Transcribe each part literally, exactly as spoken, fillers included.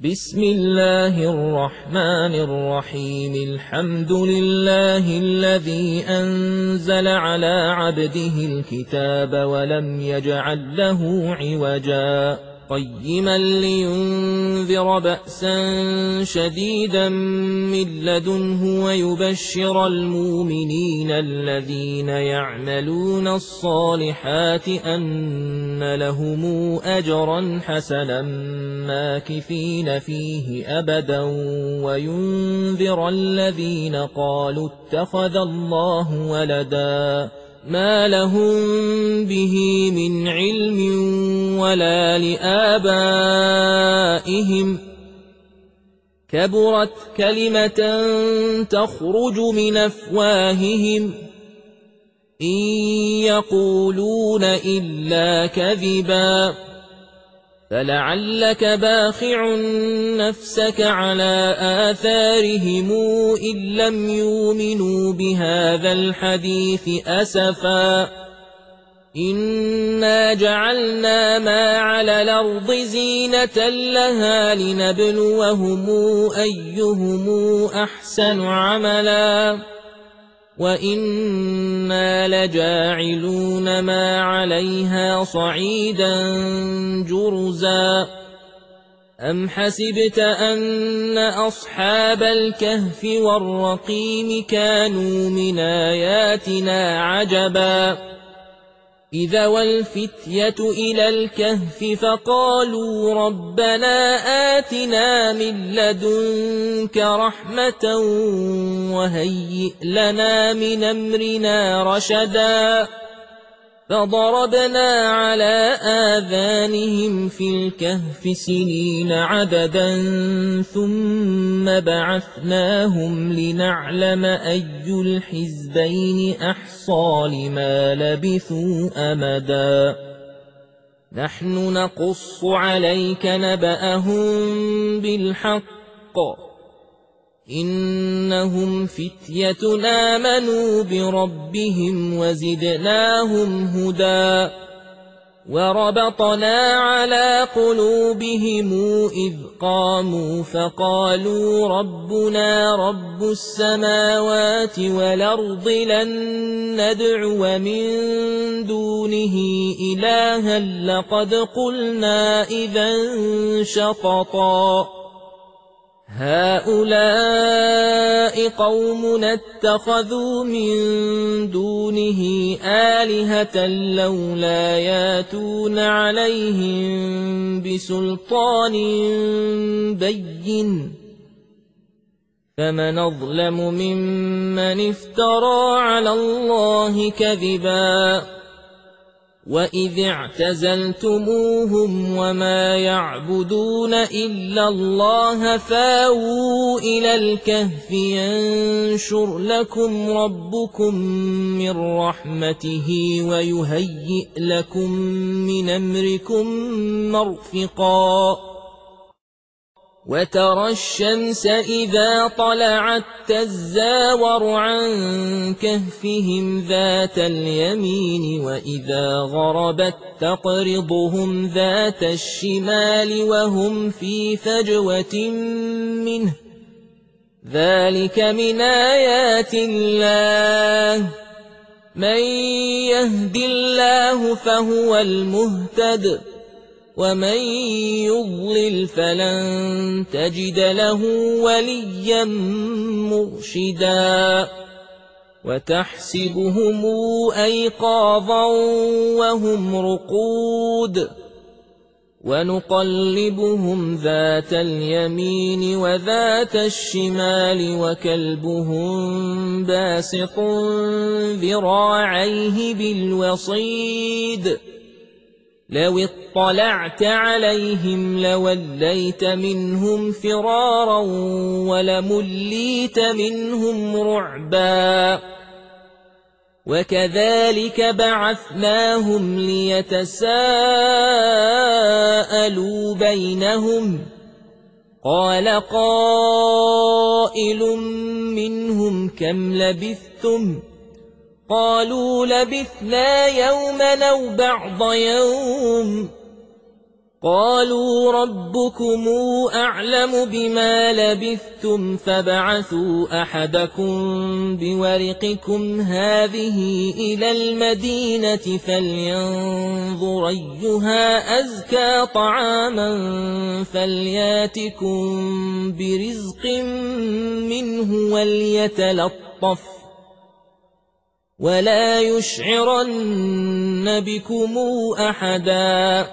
بسم الله الرحمن الرحيم الحمد لله الذي أنزل على عبده الكتاب ولم يجعل له عوجا قيما لينذر بأسا شديدا من لدنه ويبشر المؤمنين الذين يعملون الصالحات أن لهم أجرا حسنا ماكثين فيه أبدا وينذر الذين قالوا اتخذ الله ولدا ما لهم به من علم ولا لآبائهم كبرت كلمة تخرج من أفواههم إن يقولون إلا كذبا فلعلك باخع نفسك على آثارهم إن لم يؤمنوا بهذا الحديث أسفا إنا جعلنا ما على الأرض زينة لها لنبلوهم أيهم أحسن عملا وإنا لجاعلون ما عليها صعيدا جرزا أم حسبت أن أصحاب الكهف والرقيم كانوا من آياتنا عجبا إذا والفتية إلى الكهف فقالوا ربنا آتنا من لدنك رحمة وهيئ لنا من أمرنا رشدا فضربنا على آذانهم في الكهف سنين عددا ثم بعثناهم لنعلم أي الحزبين أحصى لما لبثوا أمدا نحن نقص عليك نبأهم بالحق إنهم فتية آمنوا بربهم وزدناهم هدى وربطنا على قلوبهم إذ قاموا فقالوا ربنا رب السماوات والأرض لن ندعو من دونه إلها لقد قلنا إذا شططا هؤلاء قومنا اتخذوا من دونه آلهة لولا ياتون عليهم بسلطان بين فمن أظلم ممن افترى على الله كذبا وإذ اعتزلتموهم وما يعبدون إلا الله فاووا إلى الكهف ينشر لكم ربكم من رحمته ويهيئ لكم من أمركم مرفقا وترى الشمس إذا طلعت تزاور عن كهفهم ذات اليمين وإذا غربت تقرضهم ذات الشمال وهم في فجوة منه ذلك من آيات الله من يهد الله فهو المهتد ومن يضلل فلن تجد له وليا مرشدا وتحسبهم أيقاظا وهم رقود ونقلبهم ذات اليمين وذات الشمال وكلبهم باسط ذراعيه بالوصيد لو اطلعت عليهم لوليت منهم فرارا ولمليت منهم رعبا وكذلك بعثناهم ليتساءلوا بينهم قال قائل منهم كم لبثتم قالوا لبثنا يوما أو بعض يوم قالوا ربكم أعلم بما لبثتم فابعثوا أحدكم بورقكم هذه إلى المدينة فلينظر أيها أزكى طعاما فلياتكم برزق منه وليتلطف ولا يشعرن بكم أحدا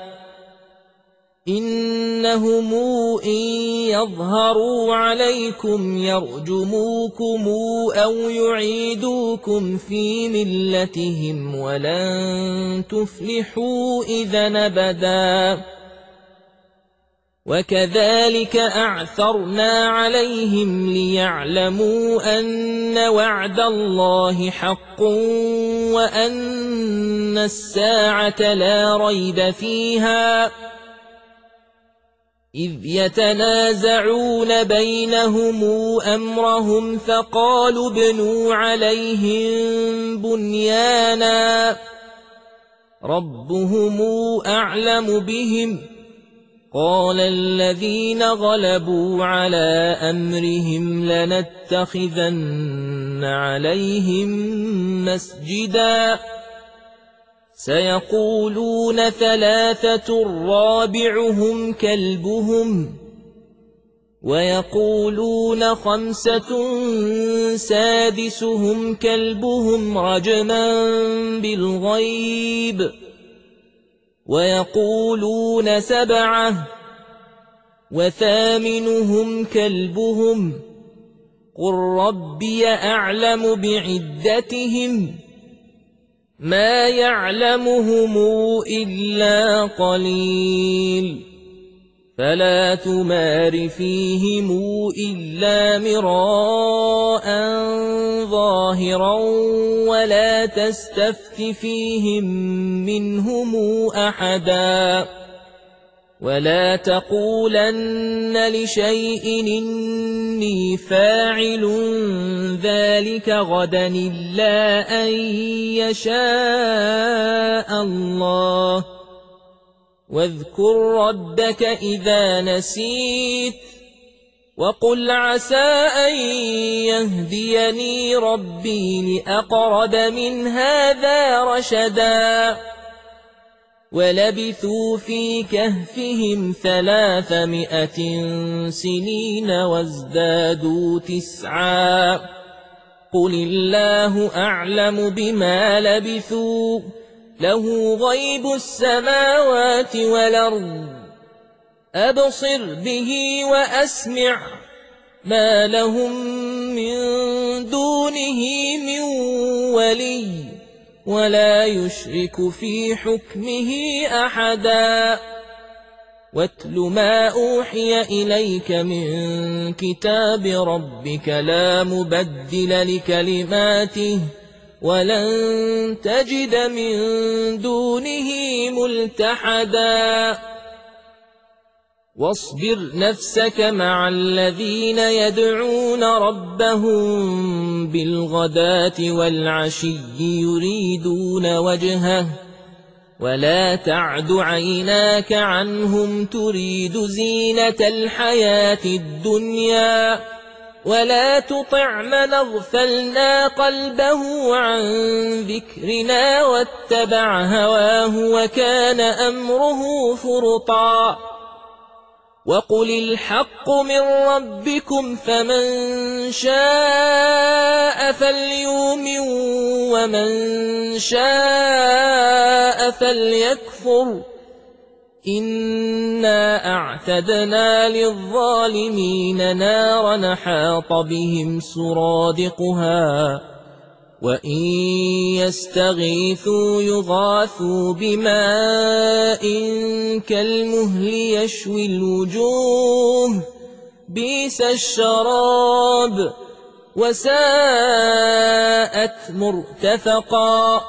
إنهم إن يظهروا عليكم يرجموكم أو يعيدوكم في ملتهم ولن تفلحوا إذا أبدا وكذلك أعثرنا عليهم ليعلموا أن وعد الله حق وأن الساعة لا ريب فيها إذ يتنازعون بينهم أمرهم فقالوا ابنوا عليهم بنيانا ربهم أعلم بهم قال الذين غلبوا على أمرهم لنتخذن عليهم مسجدا سيقولون ثلاثة رابعهم كلبهم ويقولون خمسة سادسهم كلبهم رجما بالغيب ويقولون سبعة وثامنهم كلبهم قل ربي أعلم بعدتهم ما يعلمهم إلا قليل فلا تمار فيهم إلا مراء ظاهرا ولا تستفت فيهم منهم أحدا ولا تقولن لشيء إني فاعل ذلك غدا إلا أن يشاء الله واذكر ربك إذا نسيت وقل عسى أن يهديني ربي لأقرب من هذا رشدا ولبثوا في كهفهم ثلاثمائة سنين وازدادوا تسعا قل الله أعلم بما لبثوا له غيب السماوات والأرض أبصر به وأسمع ما لهم من دونه من ولي ولا يشرك في حكمه أحدا واتل ما أوحي إليك من كتاب ربك لا مبدل لكلماته ولن تجد من دونه ملتحدا واصبر نفسك مع الذين يدعون ربهم بالغداة والعشي يريدون وجهه ولا تعد عيناك عنهم تريد زينة الحياة الدنيا ولا تطع من اغفلنا قلبه عن ذكرنا واتبع هواه وكان أمره فرطا وقل الحق من ربكم فمن شاء فليؤمن ومن شاء فليكفر إنا أعتدنا للظالمين نارا حاط بهم سرادقها وإن يستغيثوا يغاثوا بماء كالمهل يشوي الوجوه بئس الشراب وساءت مرتفقا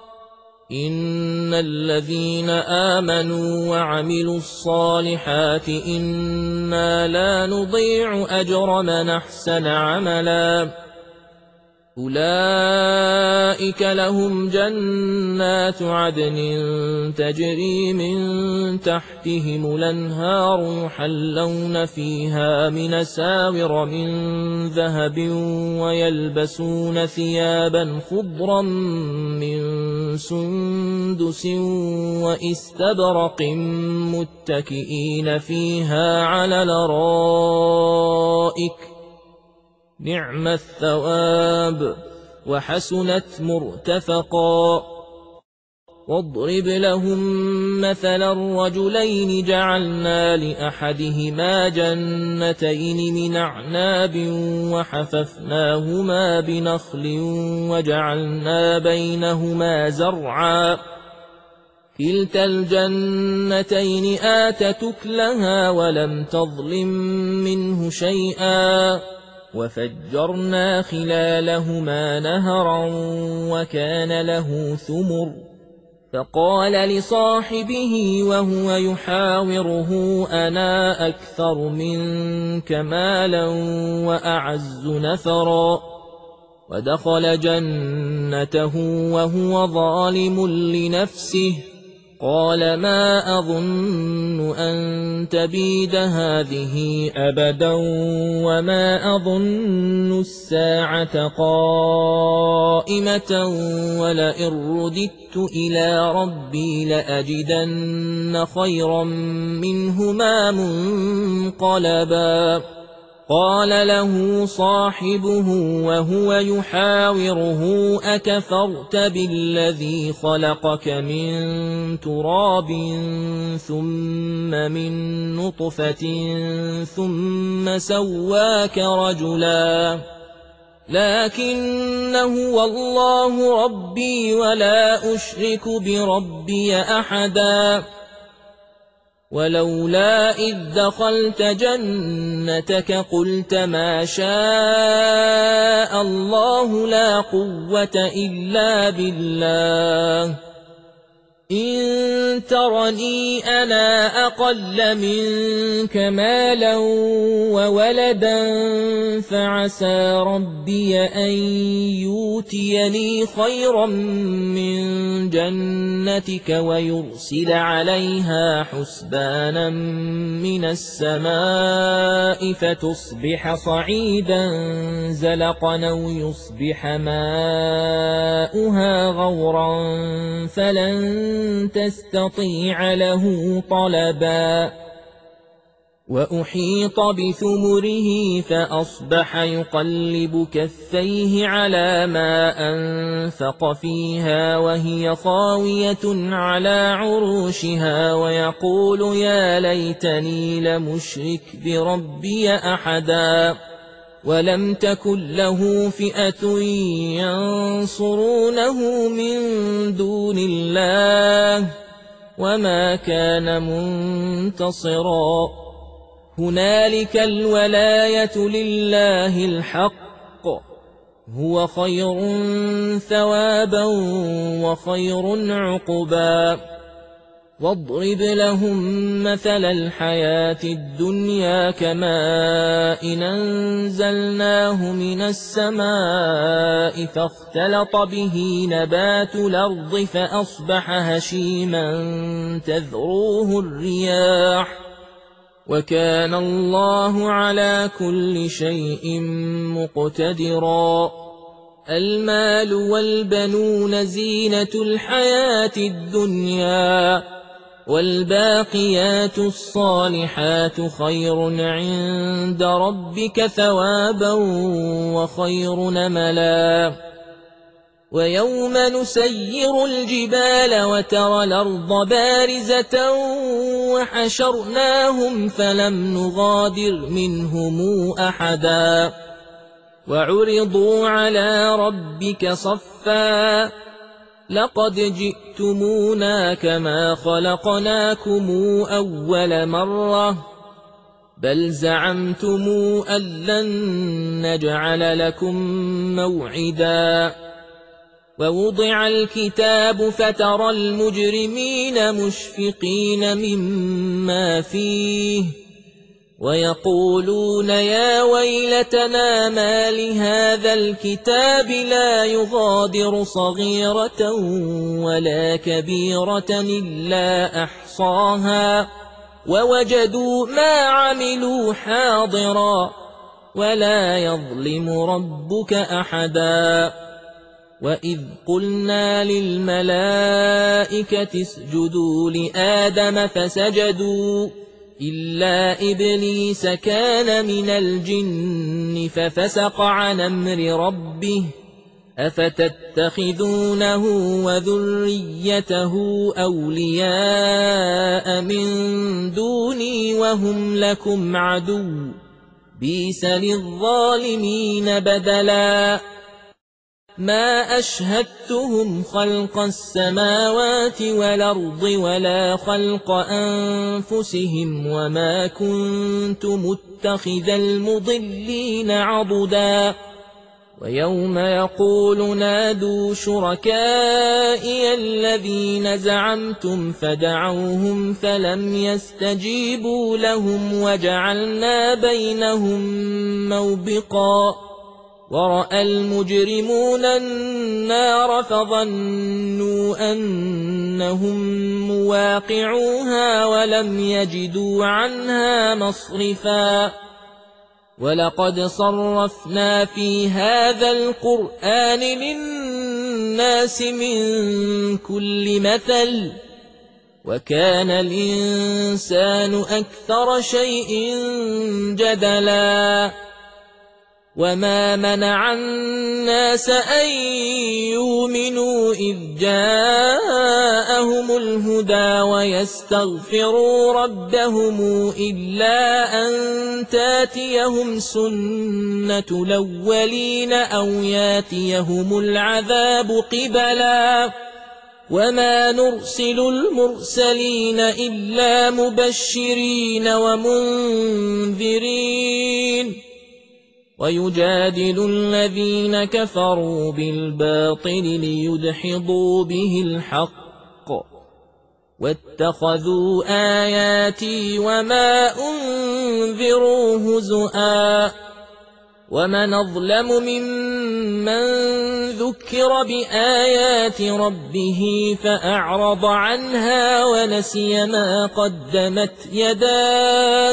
إن الذين آمنوا وعملوا الصالحات إنا لا نضيع أجر من أحسن عملا أولئك لهم جنات عدن تجري من تحتهم الأنهار يحلون فيها من أساور من ذهب ويلبسون ثيابا خضرا من سندس وإستبرق متكئين فيها على الأرائك نعم الثواب وحسنت مرتفقا واضرب لهم مثلا الرجلين جعلنا لأحدهما جنتين من أعناب وحففناهما بنخل وجعلنا بينهما زرعا كلتا الجنتين آتت أكلها ولم تظلم منه شيئا وفجرنا خلالهما نهرا وكان له ثمر فقال لصاحبه وهو يحاوره أنا أكثر منك مالا وأعز نفرا ودخل جنته وهو ظالم لنفسه قال ما أظن أن تبيد هذه أبدا وما أظن الساعة قائمة ولئن رددت إلى ربي لأجدن خيرا منهما منقلبا قال له صاحبه وهو يحاوره أكفرت بالذي خلقك من تراب ثم من نطفة ثم سواك رجلا لكن هو الله ربي ولا أشرك بربي أحدا ولولا إذ دخلت جنتك قلت ما شاء الله لا قوة إلا بالله إن ترني أنا أقل منك مالا وولدا فعسى ربي أن يؤتيني خيرا من جنتك ويرسل عليها حسبانا من السماء فتصبح صعيدا زلقا أو يصبح ماؤها غورا فلن تستطيع له طلبا وأحيط بثمره فأصبح يقلب كفيه على ما أنفق فيها وهي خاوية على عروشها ويقول يا ليتني لمشرك بربي أحدا ولم تكن له فئة ينصرونه من دون الله وما كان منتصرا هنالك الولاية لله الحق هو خير ثوابا وخير عقبا واضرب لهم مثل الحياة الدنيا كماء أنزلناه من السماء فاختلط به نبات الأرض فأصبح هشيما تذروه الرياح وكان الله على كل شيء مقتدرا المال والبنون زينة الحياة الدنيا والباقيات الصالحات خير عند ربك ثوابا وخير نملا ويوم نسير الجبال وترى الأرض بارزة وحشرناهم فلم نغادر منهم أحدا وعرضوا على ربك صفا لقد جئتمونا كما خلقناكم أول مرة بل زعمتم أن لن نجعل لكم موعدا ووضع الكتاب فترى المجرمين مشفقين مما فيه ويقولون يا ويلتنا ما لهذا الكتاب لا يغادر صغيرة ولا كبيرة إلا أحصاها ووجدوا ما عملوا حاضرا ولا يظلم ربك أحدا وإذ قلنا للملائكة اسجدوا لآدم فسجدوا إلا إبليس كان من الجن ففسق عن أمر ربه أفتتخذونه وذريته أولياء من دوني وهم لكم عدو بئس للظالمين بدلا ما أشهدتهم خلق السماوات والأرض ولا خلق أنفسهم وما كنت متخذ المضلين عضدا ويوم يقول نادوا شركائي الذين زعمتم فدعوهم فلم يستجيبوا لهم وجعلنا بينهم موبقا ورأى المجرمون النار فظنوا أنهم مواقعوها ولم يجدوا عنها مصرفا ولقد صرفنا في هذا القرآن للناس من كل مثل وكان الإنسان أكثر شيء جدلا وما منع الناس أن يؤمنوا إذ جاءهم الهدى ويستغفروا ربهم إلا أن تاتيهم سنة الأولين أو ياتيهم العذاب قبلا وما نرسل المرسلين إلا مبشرين ومنذرين ويجادل الذين كفروا بالباطل ليدحضوا به الحق واتخذوا آياتي وما أنذروا هزؤا ومن أظلم ممن ذكر بآيات ربه فأعرض عنها ونسي ما قدمت يداه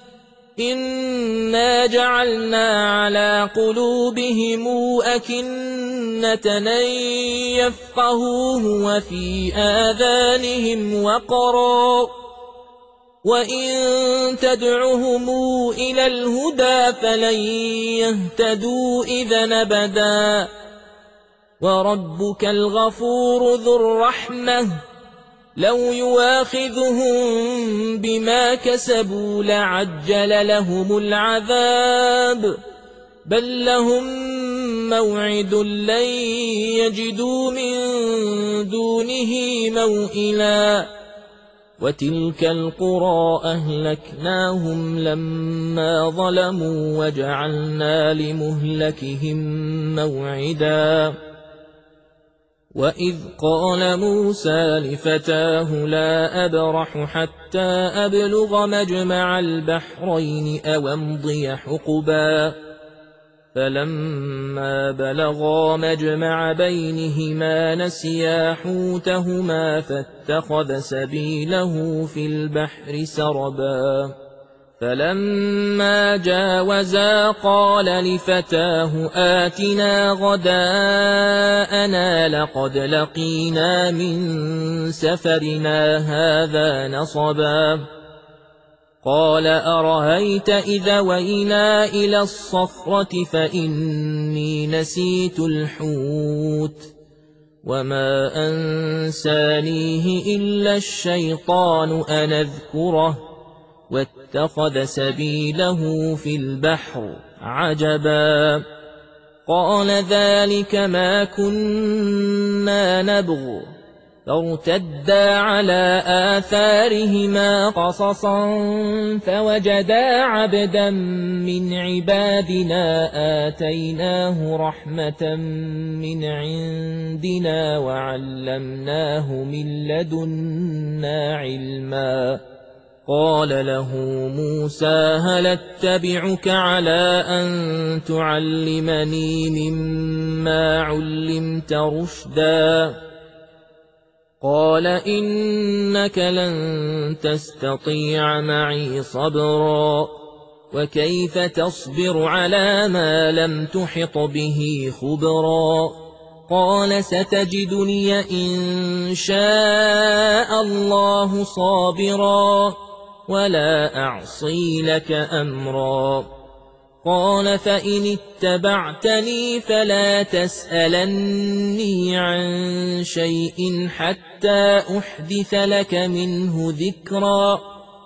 إنا جعلنا على قلوبهم أكنة أن يفقهوه وفي آذانهم وقرا وإن تدعهم إلى الهدى فلن يهتدوا إذا أبدا وربك الغفور ذو الرحمة لو يواخذهم بما كسبوا لعجل لهم العذاب بل لهم موعد لن يجدوا من دونه موئلا وتلك القرى أهلكناهم لما ظلموا وجعلنا لمهلكهم موعدا وإذ قال موسى لفتاه لا أبرح حتى أبلغ مجمع البحرين أو أمضي حقبا فلما بلغا مجمع بينهما نسيا حوتهما فاتخذ سبيله في البحر سربا فلما جاوزا قال لفتاه آتنا غداءنا لقد لقينا من سفرنا هذا نصبا قال أرهيت إذا وينا إلى الصخرة فإني نسيت الحوت وما أنسانيه إلا الشيطان أن أذكره واتخذ سبيله في البحر عجبا قال ذلك ما كنا نبغ فارتدا على آثارهما قصصا فوجدا عبدا من عبادنا آتيناه رحمة من عندنا وعلمناه من لدنا علما قال له موسى هل اتبعك على أن تعلمني مما علمت رشدا قال إنك لن تستطيع معي صبرا وكيف تصبر على ما لم تحط به خبرا قال ستجدني إن شاء الله صابرا ولا أعصي لك أمرا قال فإن اتبعتني فلا تسألني عن شيء حتى أحدث لك منه ذكرا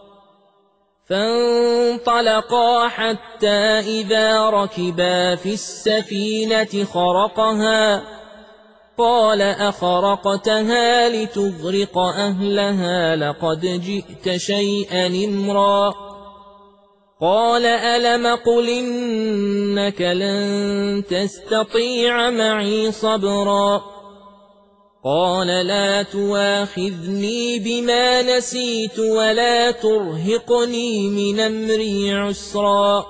فانطلقا حتى إذا ركبا في السفينة خرقها قال أخرقتها لتغرق أهلها لقد جئت شيئا إمرا قال ألم قل إنك لن تستطيع معي صبرا قال لا تواخذني بما نسيت ولا ترهقني من أمري عسرا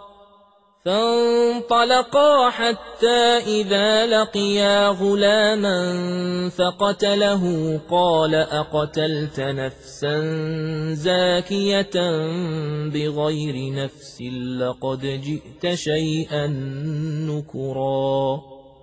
فانطلقا حتى إذا لقيا غلاما فقتله قال أقتلت نفسا زاكية بغير نفس لقد جئت شيئا نكرا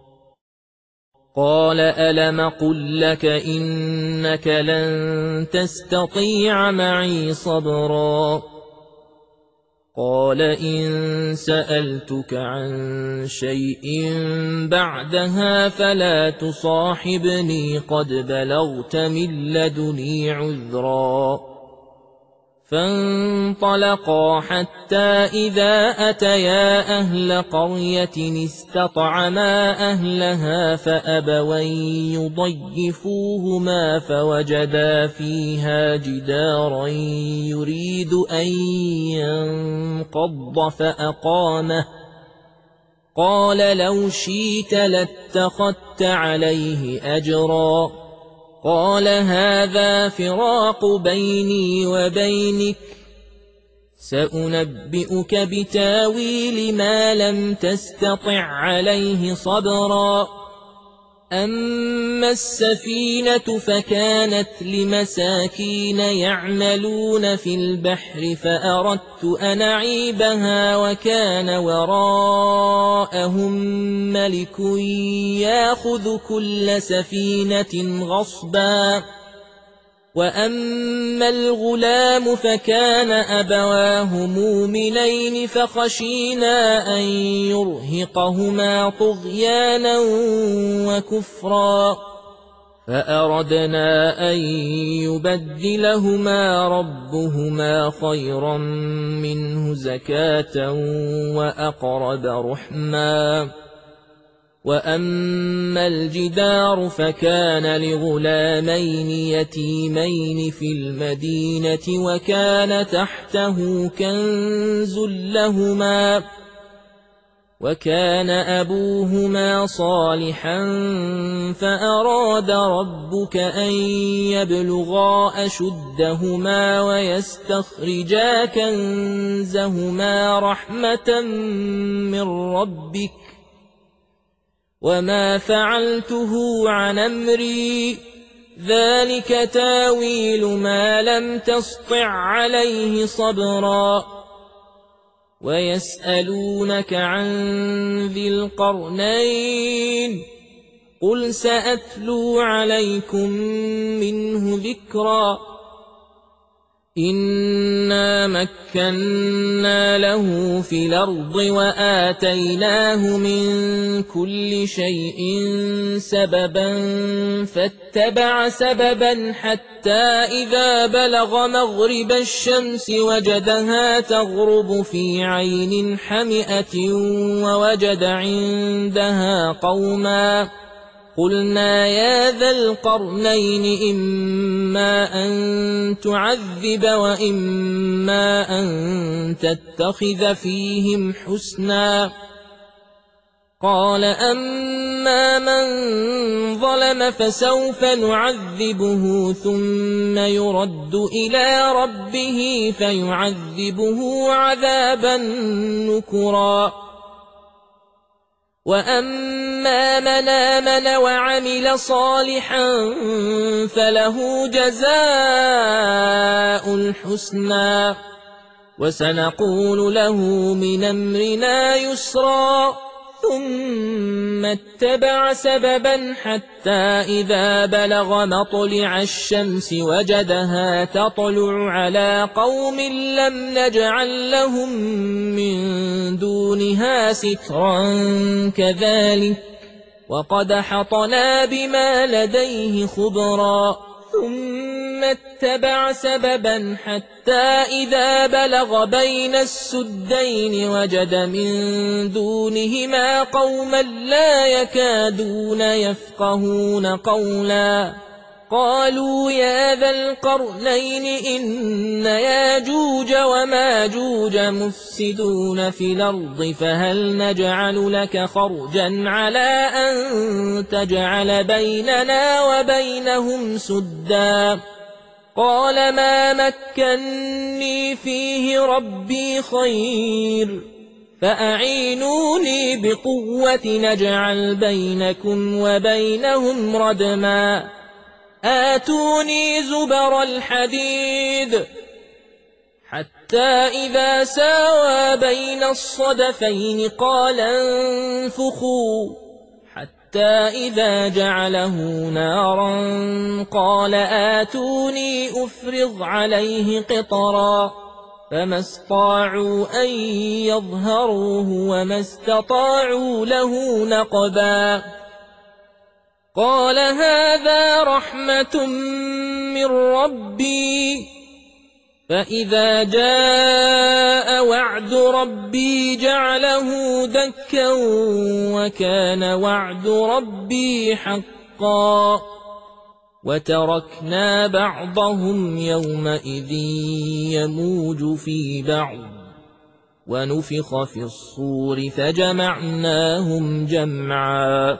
قال ألم قل لك إنك لن تستطيع معي صبرا قال إن سألتك عن شيء بعدها فلا تصاحبني قد بلغت من لدني عذرا فانطلقا حتى إذا أتيا أهل قرية استطعما أهلها فأبوا يضيفوهما فوجدا فيها جدارا يريد أن ينقض فأقامه قال لو شئت لاتخذت عليه أجرا قال هذا فراق بيني وبينك سأنبئك بتاويل ما لم تستطع عليه صبرا أما السفينة فكانت لمساكين يعملون في البحر فأردت أن أعيبها وكان وراءهم ملك يأخذ كل سفينة غصبا وأما الغلام فكان أبواه مؤمنين فخشينا أن يرهقهما طغيانا وكفرا فأردنا أن يبدلهما ربهما خيرا منه زكاة وأقرب رحما وأما الجدار فكان لغلامين يتيمين في المدينة وكان تحته كنز لهما وكان أبوهما صالحا فأراد ربك أن يبلغا أشدهما ويستخرجا كنزهما رحمة من ربك وما فعلته عن أمري ذلك تاويل ما لم تسطع عليه صبرا ويسألونك عن ذي القرنين قل سأتلو عليكم منه ذكرا إنا مكنا له في الأرض وآتيناه من كل شيء سببا فاتبع سببا حتى إذا بلغ مغرب الشمس وجدها تغرب في عين حمئة ووجد عندها قوما قلنا يا ذا القرنين إما أن تعذب وإما أن تتخذ فيهم حسنا قال أما من ظلم فسوف نعذبه ثم يرد إلى ربه فيعذبه عذابا نكرا وأما من آمن وعمل صالحا فله جزاء الحسنى وسنقول له من أمرنا يسرا ثم اتبع سببا حتى إذا بلغ مطلع الشمس وجدها تطلع على قوم لم نجعل لهم من دونها سترا كذلك وقد حطنا بما لديه خبرا ثم اتبع سببا حتى إذا بلغ بين السدين وجد من دونهما قوما لا يكادون يفقهون قولا قالوا يا ذا القرنين إن ياجوج وماجوج مفسدون في الأرض فهل نجعل لك خرجا على أن تجعل بيننا وبينهم سدا قال ما مكني فيه ربي خير فأعينوني بقوة نجعل بينكم وبينهم ردما آتوني زبر الحديد حتى إذا ساوى بين الصدفين قال انفخوا حتى إذا جعله نارا قال آتوني أفرغ عليه قطرا فما استطاعوا أن يظهروه وما استطاعوا له نقبا قال هذا رحمة من ربي فإذا جاء وعد ربي جعله دكا وكان وعد ربي حقا وتركنا بعضهم يومئذ يموج في بعض ونفخ في الصور فجمعناهم جمعا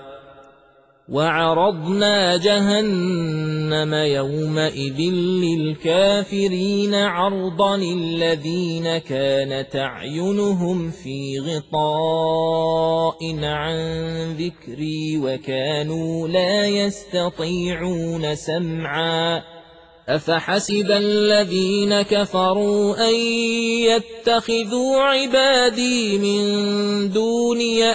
وعرضنا جهنم يومئذ للكافرين عرضا الذين كانت أعينهم في غطاء عن ذكري وكانوا لا يستطيعون سمعا أفحسب الذين كفروا أن يتخذوا عبادي من دوني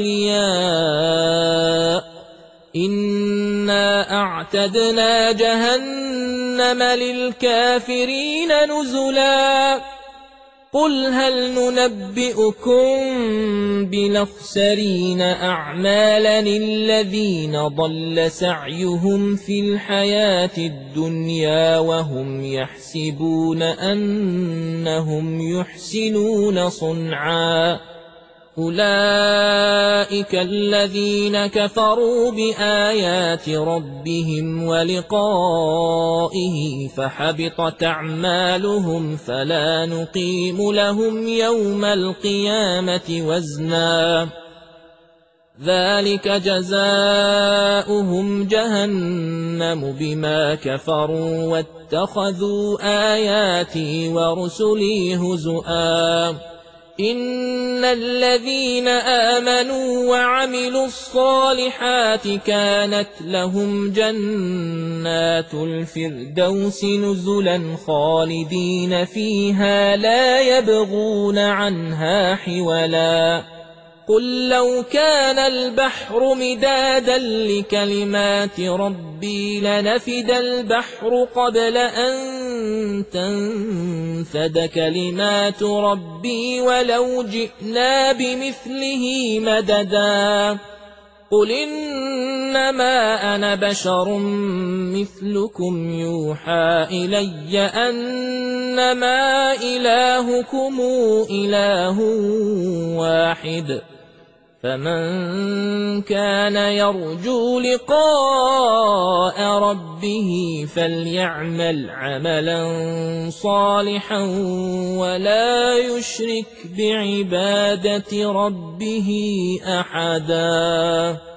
أولياء إنا أعتدنا جهنم للكافرين نزلا قل هل ننبئكم بالأخسرين أعمالا الذين ضل سعيهم في الحياة الدنيا وهم يحسبون أنهم يحسنون صنعا أولئك الذين كفروا بآيات ربهم ولقائه فحبطت أعمالهم فلا نقيم لهم يوم القيامة وزنا ذلك جزاؤهم جهنم بما كفروا واتخذوا آياتي ورسلي هزؤا إن الذين آمنوا وعملوا الصالحات كانت لهم جنات الفردوس نزلا خالدين فيها لا يبغون عنها حولا قل لو كان البحر مدادا لكلمات ربي لنفد البحر قبل أن تنفد كلمات ربي ولو جئنا بمثله مددا قل إنما أنا بشر مثلكم يوحى إلي أنما إلهكم إله واحد فمن كان يرجو لقاء ربه فليعمل عملا صالحا ولا يشرك بعبادة ربه أحدا.